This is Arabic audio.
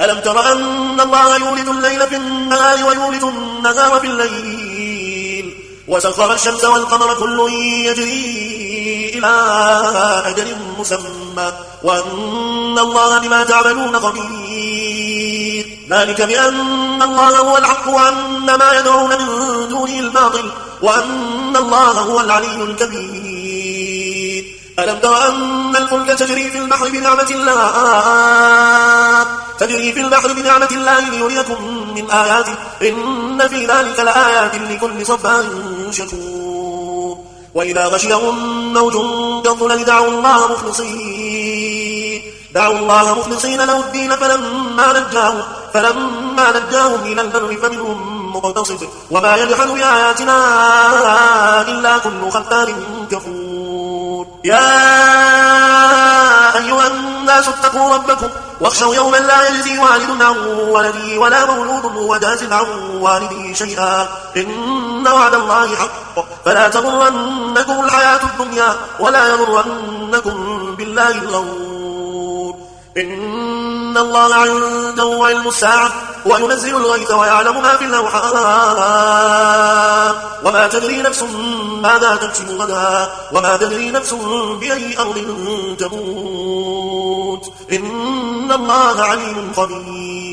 ألم تر أن الله يولد الليل في النهار ويولد النهار في الليل وسخر الشمس والقمر كل يجري إلى أجل مسمى وأن الله بما تعملون خبير. ذلك بأن الله هو الحق وأن ما يدعون من دونه الباطل وأن الله هو العلي الكبير. ألم تر أن الفلك تجري في البحر بنعمة الله ليريكم من آياته إن في ذلك لآيات لكل صبار شكور. وإذا غشيهم موج كالظلل دعوا الله مخلصين له الدين فلما نجاهم إلى البر فمنهم مقتصد وما يجحد بآياتنا إلا كل ختار كفور. يا أيها الناس اتقوا ربكم واخشوا يوما لا يجزي والد عن ولده ولا مولود هو جاز عن والده شيئا إن وعد الله حق فلا تغرنكم الحياة الدنيا ولا يغرنكم بالله الغرور. إن الله عنده علم الساعة وينزل الغيث ويعلم ما في الأرحام وما تدري نفس ماذا تكسب غدا وما تدري نفس بأي أرض تموت إن الله عليم خبير.